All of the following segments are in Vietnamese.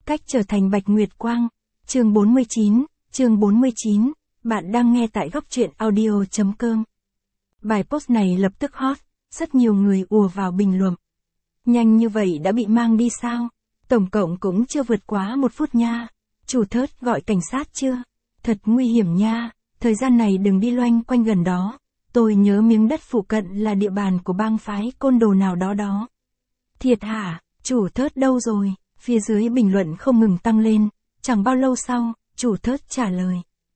Cách trở thành Bạch Nguyệt Quang. Chương 49, bạn đang nghe tại góc truyện audio.com. Bài post này lập tức hot, rất nhiều người ùa vào bình luận. Nhanh như vậy đã bị mang đi sao? Tổng cộng cũng chưa vượt quá 1 phút nha. Chủ thớt gọi cảnh sát chưa? Thật nguy hiểm nha, thời gian này đừng đi loanh quanh gần đó. Tôi nhớ miếng đất phụ cận là địa bàn của bang phái côn đồ nào đó đó. Thiệt hả, chủ thớt đâu rồi? Phía dưới bình luận không ngừng tăng lên, chẳng bao lâu sau, chủ thớt trả lời.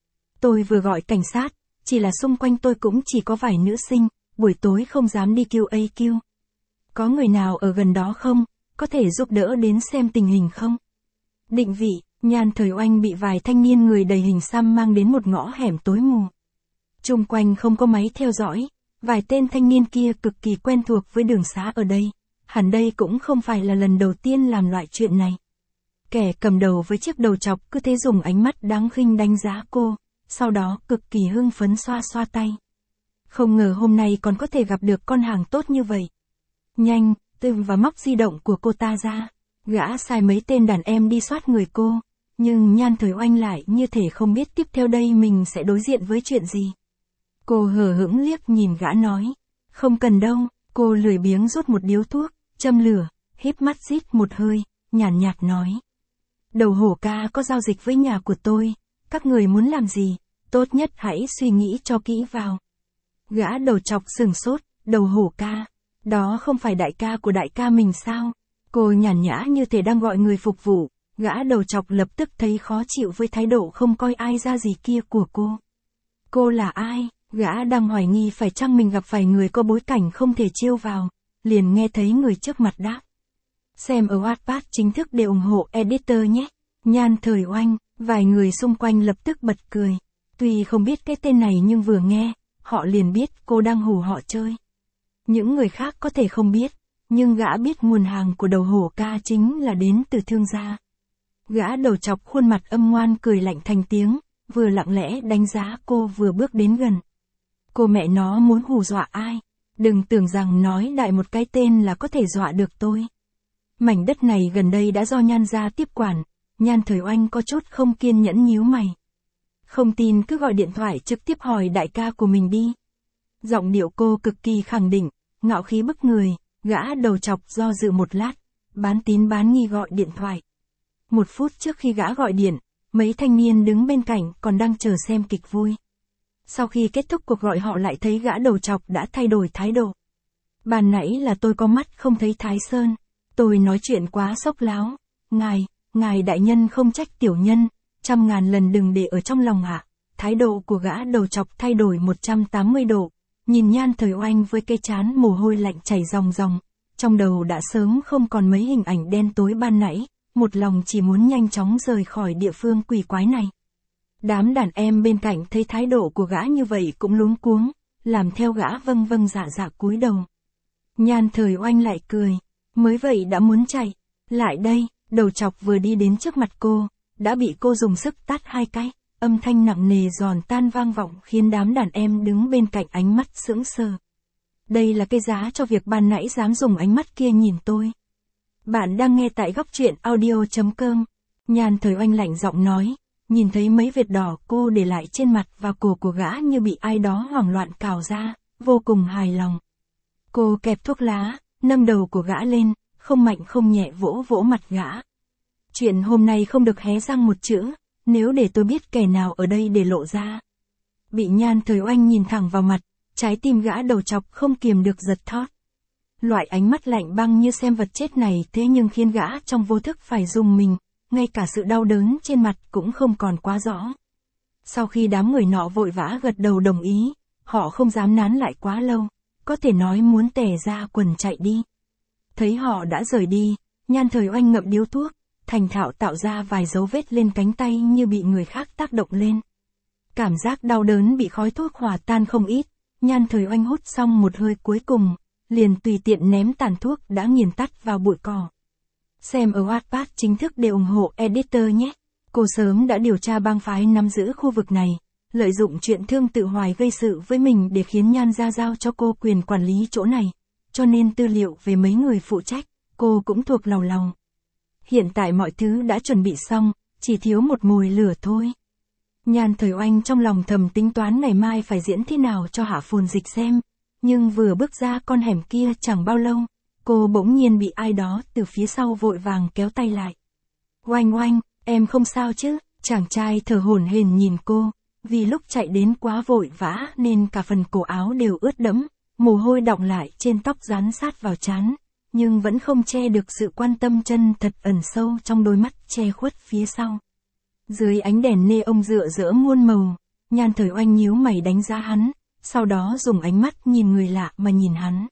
Tôi vừa gọi cảnh sát, chỉ là xung quanh tôi cũng chỉ có vài nữ sinh, buổi tối không dám đi QAQ. Có người nào ở gần đó không, có thể giúp đỡ đến xem tình hình không? Định vị, Nhan Thời Oanh bị vài thanh niên người đầy hình xăm mang đến một ngõ hẻm tối mù. Chung quanh không có máy theo dõi, vài tên thanh niên kia cực kỳ quen thuộc với đường xá ở đây. Hẳn đây cũng không phải là lần đầu tiên làm loại chuyện này. Kẻ cầm đầu với chiếc đầu chọc cứ thế dùng ánh mắt đáng khinh đánh giá cô, sau đó cực kỳ hưng phấn xoa xoa tay. Không ngờ hôm nay còn có thể gặp được con hàng tốt như vậy. Nhanh, tìm và móc di động của cô ta ra. Gã sai mấy tên đàn em đi soát người cô, nhưng Nhan Thời Oanh lại như thể không biết tiếp theo đây mình sẽ đối diện với chuyện gì. Cô hờ hững liếc nhìn gã nói, không cần đâu, cô lười biếng rút một điếu thuốc, châm lửa, híp mắt rít một hơi, nhàn nhạt nói. Đầu hổ ca có giao dịch với nhà của tôi, các người muốn làm gì, tốt nhất hãy suy nghĩ cho kỹ vào. Gã đầu chọc sừng sốt, đầu hổ ca, đó không phải đại ca của đại ca mình sao? Cô nhàn nhã như thể đang gọi người phục vụ, gã đầu chọc lập tức thấy khó chịu với thái độ không coi ai ra gì kia của cô. Cô là ai? Gã đang hoài nghi phải chăng mình gặp phải người có bối cảnh không thể trêu vào, liền nghe thấy người trước mặt đáp. Xem ở Wattpad chính thức để ủng hộ editor nhé. Nhan Thời Oanh, vài người xung quanh lập tức bật cười. Tuy không biết cái tên này nhưng vừa nghe, họ liền biết cô đang hù họ chơi. Những người khác có thể không biết, nhưng gã biết nguồn hàng của đầu hổ ca chính là đến từ thương gia. Gã đầu chọc khuôn mặt âm ngoan cười lạnh thành tiếng, vừa lặng lẽ đánh giá cô vừa bước đến gần. Cô mẹ nó muốn hù dọa ai? Đừng tưởng rằng nói đại một cái tên là có thể dọa được tôi. Mảnh đất này gần đây đã do Nhan gia tiếp quản, Nhan Thời Oanh có chút không kiên nhẫn nhíu mày. Không tin cứ gọi điện thoại trực tiếp hỏi đại ca của mình đi. Giọng điệu cô cực kỳ khẳng định, ngạo khí bức người, gã đầu chọc do dự một lát, bán tín bán nghi gọi điện thoại. 1 phút trước khi gã gọi điện, mấy thanh niên đứng bên cạnh còn đang chờ xem kịch vui. Sau khi kết thúc cuộc gọi họ lại thấy gã đầu chọc đã thay đổi thái độ. Ban nãy là tôi có mắt không thấy Thái Sơn. Tôi nói chuyện quá sốc láo. Ngài đại nhân không trách tiểu nhân, 100.000 lần đừng để ở trong lòng ạ. Thái độ của gã đầu chọc thay đổi 180 độ. Nhìn Nhan Thời Oanh với cái trán mồ hôi lạnh chảy ròng ròng. Trong đầu đã sớm không còn mấy hình ảnh đen tối ban nãy, một lòng chỉ muốn nhanh chóng rời khỏi địa phương quỷ quái này. Đám đàn em bên cạnh thấy thái độ của gã như vậy cũng luống cuống, làm theo gã vâng vâng dạ dạ cúi đầu. Nhan Thời Oanh lại cười, mới vậy đã muốn chạy, lại đây, đầu chọc vừa đi đến trước mặt cô, đã bị cô dùng sức tát 2 cái, âm thanh nặng nề giòn tan vang vọng khiến đám đàn em đứng bên cạnh ánh mắt sững sờ. Đây là cái giá cho việc ban nãy dám dùng ánh mắt kia nhìn tôi. Bạn đang nghe tại góc truyện audio.com. Nhan Thời Oanh lạnh giọng nói. Nhìn thấy mấy vệt đỏ cô để lại trên mặt và cổ của gã như bị ai đó hoảng loạn cào ra, vô cùng hài lòng. Cô kẹp thuốc lá, nâng đầu của gã lên, không mạnh không nhẹ vỗ vỗ mặt gã. Chuyện hôm nay không được hé răng một chữ, nếu để tôi biết kẻ nào ở đây để lộ ra. Bị Nhan Thời Oanh nhìn thẳng vào mặt, trái tim gã đầu chọc không kiềm được giật thót. Loại ánh mắt lạnh băng như xem vật chết này thế nhưng khiến gã trong vô thức phải rùng mình. Ngay cả sự đau đớn trên mặt cũng không còn quá rõ. Sau khi đám người nọ vội vã gật đầu đồng ý, họ không dám nán lại quá lâu, có thể nói muốn tè ra quần chạy đi. Thấy họ đã rời đi, Nhan Thời Oanh ngậm điếu thuốc, thành thạo tạo ra vài dấu vết lên cánh tay như bị người khác tác động lên. Cảm giác đau đớn bị khói thuốc hòa tan không ít, Nhan Thời Oanh hút xong một hơi cuối cùng, liền tùy tiện ném tàn thuốc đã nghiền tắt vào bụi cỏ. Xem ở Wattpad chính thức để ủng hộ editor nhé. Cô sớm đã điều tra bang phái nắm giữ khu vực này, lợi dụng chuyện Thương Tự Hoài gây sự với mình để khiến Nhan gia giao cho cô quyền quản lý chỗ này, cho nên tư liệu về mấy người phụ trách, cô cũng thuộc lầu lầu. Hiện tại mọi thứ đã chuẩn bị xong, chỉ thiếu một mồi lửa thôi. Nhan Thời Oanh trong lòng thầm tính toán ngày mai phải diễn thế nào cho Hạ Phồn Dịch xem. Nhưng vừa bước ra con hẻm kia chẳng bao lâu, cô bỗng nhiên bị ai đó từ phía sau vội vàng kéo tay lại. Oanh oanh, em không sao chứ? Chàng trai thở hổn hển nhìn cô, vì lúc chạy đến quá vội vã nên cả phần cổ áo đều ướt đẫm, mồ hôi đọng lại trên tóc dán sát vào trán, nhưng vẫn không che được sự quan tâm chân thật ẩn sâu trong đôi mắt che khuất phía sau. Dưới ánh đèn neon rực rỡ muôn màu, Nhan Thời Oanh nhíu mày đánh giá hắn, sau đó dùng ánh mắt nhìn người lạ mà nhìn hắn.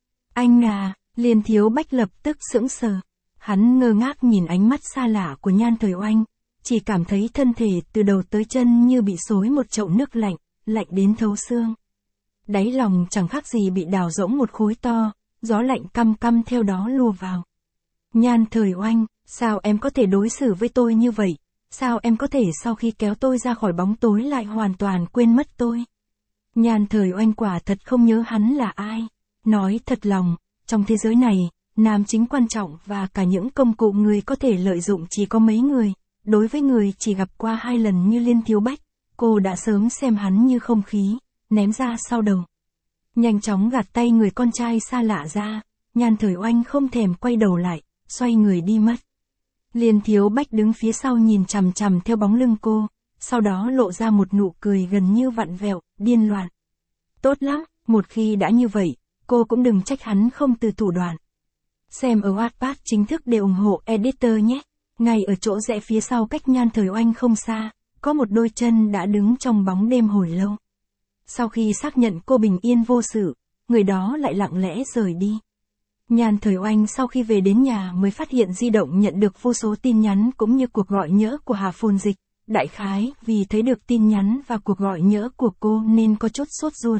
Anh à, Liên Thiếu Bách lập tức sững sờ. Hắn ngơ ngác nhìn ánh mắt xa lạ của Nhan Thời Oanh, chỉ cảm thấy thân thể từ đầu tới chân như bị xối một chậu nước lạnh, lạnh đến thấu xương. Đáy lòng chẳng khác gì bị đào rỗng một khối to, gió lạnh căm căm theo đó lùa vào. Nhan Thời Oanh, sao em có thể đối xử với tôi như vậy? Sao em có thể sau khi kéo tôi ra khỏi bóng tối lại hoàn toàn quên mất tôi? Nhan Thời Oanh quả thật không nhớ hắn là ai. Nói thật lòng, trong thế giới này, nam chính quan trọng và cả những công cụ người có thể lợi dụng chỉ có mấy người. Đối với người chỉ gặp qua 2 lần như Liên Thiếu Bách, cô đã sớm xem hắn như không khí, ném ra sau đầu. Nhanh chóng gạt tay người con trai xa lạ ra, Nhan Thời Oanh không thèm quay đầu lại, xoay người đi mất. Liên Thiếu Bách đứng phía sau nhìn chằm chằm theo bóng lưng cô, sau đó lộ ra một nụ cười gần như vặn vẹo, điên loạn. Tốt lắm, một khi đã như vậy, cô cũng đừng trách hắn không từ thủ đoạn. Xem ở Wattpad chính thức để ủng hộ editor nhé. Ngay ở chỗ rẽ phía sau cách Nhan Thời Oanh không xa, có một đôi chân đã đứng trong bóng đêm hồi lâu. Sau khi xác nhận cô bình yên vô sự, người đó lại lặng lẽ rời đi. Nhan Thời Oanh sau khi về đến nhà mới phát hiện di động nhận được vô số tin nhắn cũng như cuộc gọi nhỡ của Hạ Phồn Dịch. Đại khái vì thấy được tin nhắn và cuộc gọi nhỡ của cô nên có chút sốt ruột.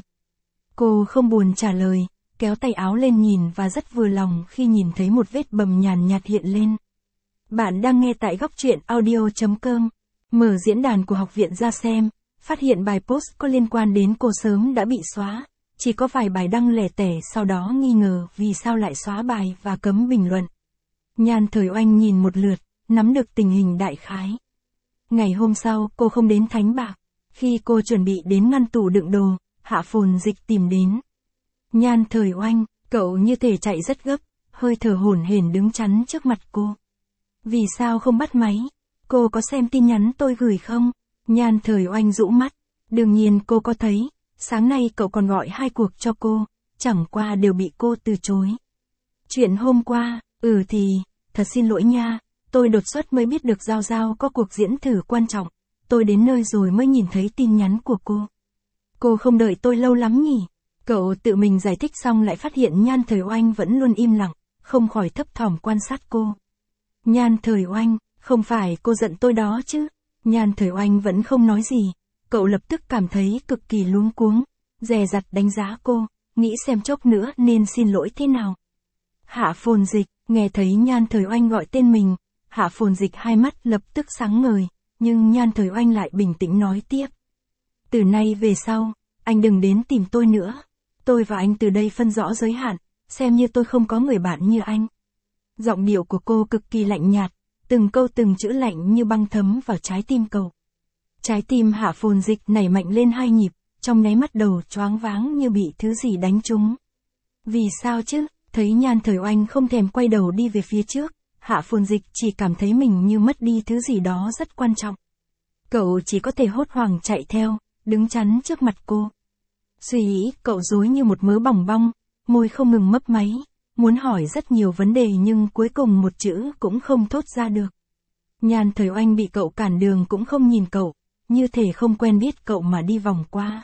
Cô không buồn trả lời, kéo tay áo lên nhìn và rất vừa lòng khi nhìn thấy một vết bầm nhàn nhạt hiện lên. Bạn đang nghe tại góc truyện audio.com. Mở diễn đàn của học viện ra xem, phát hiện bài post có liên quan đến cô sớm đã bị xóa. Chỉ có vài bài đăng lẻ tẻ sau đó nghi ngờ vì sao lại xóa bài và cấm bình luận. Nhan Thời Oanh nhìn một lượt, nắm được tình hình đại khái. Ngày hôm sau cô không đến Thánh Bạc. Khi cô chuẩn bị đến ngăn tủ đựng đồ, Hạ Phồn Dịch tìm đến. Nhan Thời Oanh, cậu như thể chạy rất gấp, hơi thở hổn hển đứng chắn trước mặt cô. Vì sao không bắt máy? Cô có xem tin nhắn tôi gửi không? Nhan Thời Oanh rũ mắt. Đương nhiên cô có thấy. Sáng nay cậu còn gọi 2 cuộc cho cô, chẳng qua đều bị cô từ chối. Chuyện hôm qua, thì, thật xin lỗi nha, tôi đột xuất mới biết được Giao Giao có cuộc diễn thử quan trọng, tôi đến nơi rồi mới nhìn thấy tin nhắn của cô. Cô không đợi tôi lâu lắm nhỉ? Cậu tự mình giải thích xong lại phát hiện Nhan Thời Oanh vẫn luôn im lặng, không khỏi thấp thỏm quan sát cô. Nhan Thời Oanh, không phải cô giận tôi đó chứ? Nhan Thời Oanh vẫn không nói gì. Cậu lập tức cảm thấy cực kỳ luống cuống, dè dặt đánh giá cô, nghĩ xem chốc nữa nên xin lỗi thế nào. Hạ Phồn Dịch, nghe thấy Nhan Thời Oanh gọi tên mình, Hạ Phồn Dịch hai mắt lập tức sáng ngời, nhưng Nhan Thời Oanh lại bình tĩnh nói tiếp. Từ nay về sau, anh đừng đến tìm tôi nữa. Tôi và anh từ đây phân rõ giới hạn, xem như tôi không có người bạn như anh. Giọng điệu của cô cực kỳ lạnh nhạt, từng câu từng chữ lạnh như băng thấm vào trái tim cậu. Trái tim Hạ Phồn Dịch nảy mạnh lên 2 nhịp, trong nháy mắt đầu choáng váng như bị thứ gì đánh trúng. Vì sao chứ? Thấy Nhan Thời Oanh không thèm quay đầu đi về phía trước, Hạ Phồn Dịch chỉ cảm thấy mình như mất đi thứ gì đó rất quan trọng. Cậu chỉ có thể hốt hoảng chạy theo, đứng chắn trước mặt cô. Suy nghĩ cậu rối như một mớ bòng bong, môi không ngừng mấp máy, muốn hỏi rất nhiều vấn đề nhưng cuối cùng một chữ cũng không thốt ra được. Nhan Thời Oanh bị cậu cản đường cũng không nhìn cậu, như thể không quen biết cậu mà đi vòng qua.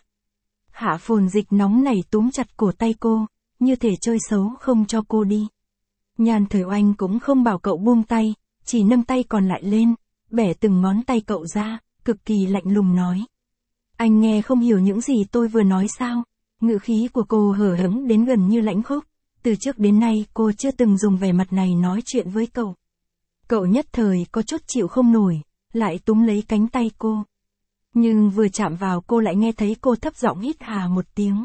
Hạ Phồn Dịch nóng nảy túm chặt cổ tay cô, như thể chơi xấu không cho cô đi. Nhan Thời Oanh cũng không bảo cậu buông tay, chỉ nâng tay còn lại lên, bẻ từng ngón tay cậu ra, cực kỳ lạnh lùng nói. Anh nghe không hiểu những gì tôi vừa nói sao? Ngữ khí của cô hở hững đến gần như lãnh khốc. Từ trước đến nay cô chưa từng dùng vẻ mặt này nói chuyện với cậu. Cậu nhất thời có chút chịu không nổi, lại túm lấy cánh tay cô. Nhưng vừa chạm vào cô lại nghe thấy cô thấp giọng hít hà một tiếng.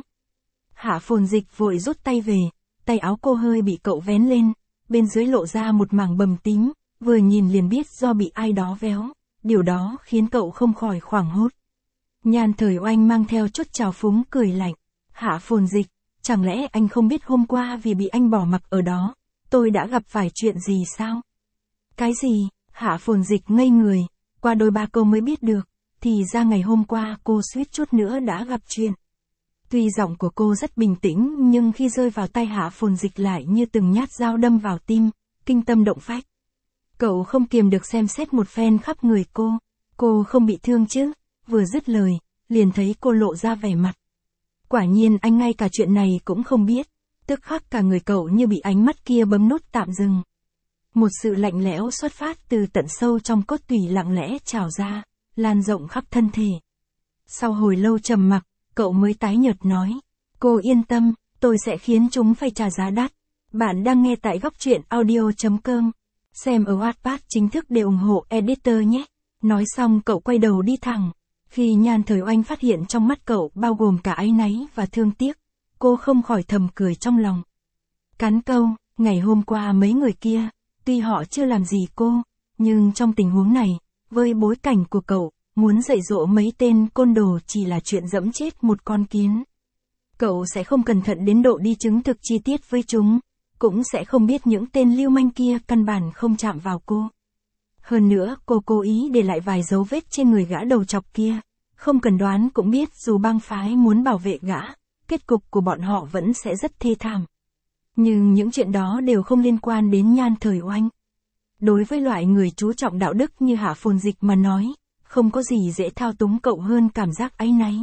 Hạ Phồn Dịch vội rút tay về, tay áo cô hơi bị cậu vén lên, bên dưới lộ ra một mảng bầm tím, vừa nhìn liền biết do bị ai đó véo, điều đó khiến cậu không khỏi hoảng hốt. Nhan Thời Oanh mang theo chút trào phúng cười lạnh. Hạ Phồn Dịch, chẳng lẽ anh không biết hôm qua vì bị anh bỏ mặc ở đó, tôi đã gặp phải chuyện gì sao? Cái gì? Hạ Phồn Dịch ngây người, qua đôi ba câu mới biết được, thì ra ngày hôm qua cô suýt chút nữa đã gặp chuyện. Tuy giọng của cô rất bình tĩnh nhưng khi rơi vào tay Hạ Phồn Dịch lại như từng nhát dao đâm vào tim, kinh tâm động phách. Cậu không kiềm được xem xét một phen khắp người cô không bị thương chứ? Vừa dứt lời, liền thấy cô lộ ra vẻ mặt. Quả nhiên anh ngay cả chuyện này cũng không biết, tức khắc cả người cậu như bị ánh mắt kia bấm nút tạm dừng. Một sự lạnh lẽo xuất phát từ tận sâu trong cốt tủy lặng lẽ trào ra, lan rộng khắp thân thể. Sau hồi lâu trầm mặc, cậu mới tái nhợt nói, cô yên tâm, tôi sẽ khiến chúng phải trả giá đắt. Bạn đang nghe tại góc truyện audio.com, xem ở Wattpad chính thức để ủng hộ editor nhé. Nói xong cậu quay đầu đi thẳng. Khi Nhan Thời Oanh phát hiện trong mắt cậu bao gồm cả áy náy và thương tiếc, cô không khỏi thầm cười trong lòng. Cắn câu, ngày hôm qua mấy người kia, tuy họ chưa làm gì cô, nhưng trong tình huống này, với bối cảnh của cậu, muốn dạy dỗ mấy tên côn đồ chỉ là chuyện dẫm chết một con kiến. Cậu sẽ không cẩn thận đến độ đi chứng thực chi tiết với chúng, cũng sẽ không biết những tên lưu manh kia căn bản không chạm vào cô. Hơn nữa, cô cố ý để lại vài dấu vết trên người gã đầu chọc kia. Không cần đoán cũng biết dù bang phái muốn bảo vệ gã, kết cục của bọn họ vẫn sẽ rất thê thảm. Nhưng những chuyện đó đều không liên quan đến Nhan Thời Oanh. Đối với loại người chú trọng đạo đức như Hạ Phồn Dịch mà nói, không có gì dễ thao túng cậu hơn cảm giác áy náy.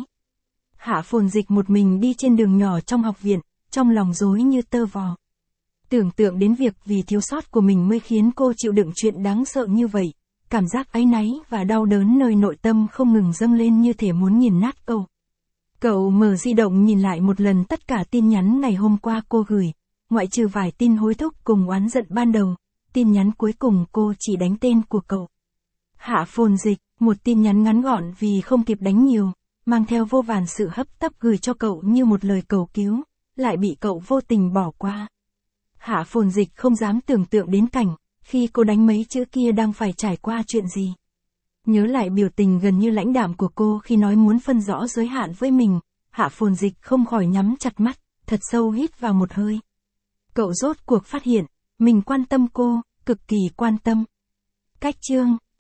Hạ Phồn Dịch một mình đi trên đường nhỏ trong học viện, trong lòng rối như tơ vò. Tưởng tượng đến việc vì thiếu sót của mình mới khiến cô chịu đựng chuyện đáng sợ như vậy, cảm giác áy náy và đau đớn nơi nội tâm không ngừng dâng lên như thể muốn nghiền nát cậu. Cậu mở di động nhìn lại một lần tất cả tin nhắn ngày hôm qua cô gửi, ngoại trừ vài tin hối thúc cùng oán giận ban đầu, tin nhắn cuối cùng cô chỉ đánh tên của cậu. Hạ Phồn Dịch, một tin nhắn ngắn gọn vì không kịp đánh nhiều, mang theo vô vàn sự hấp tấp gửi cho cậu như một lời cầu cứu, lại bị cậu vô tình bỏ qua. Hạ Phồn Dịch không dám tưởng tượng đến cảnh, khi cô đánh mấy chữ kia đang phải trải qua chuyện gì. Nhớ lại biểu tình gần như lãnh đạm của cô khi nói muốn phân rõ giới hạn với mình, Hạ Phồn Dịch không khỏi nhắm chặt mắt, thật sâu hít vào một hơi. Cậu rốt cuộc phát hiện, mình quan tâm cô, cực kỳ quan tâm. Cách chương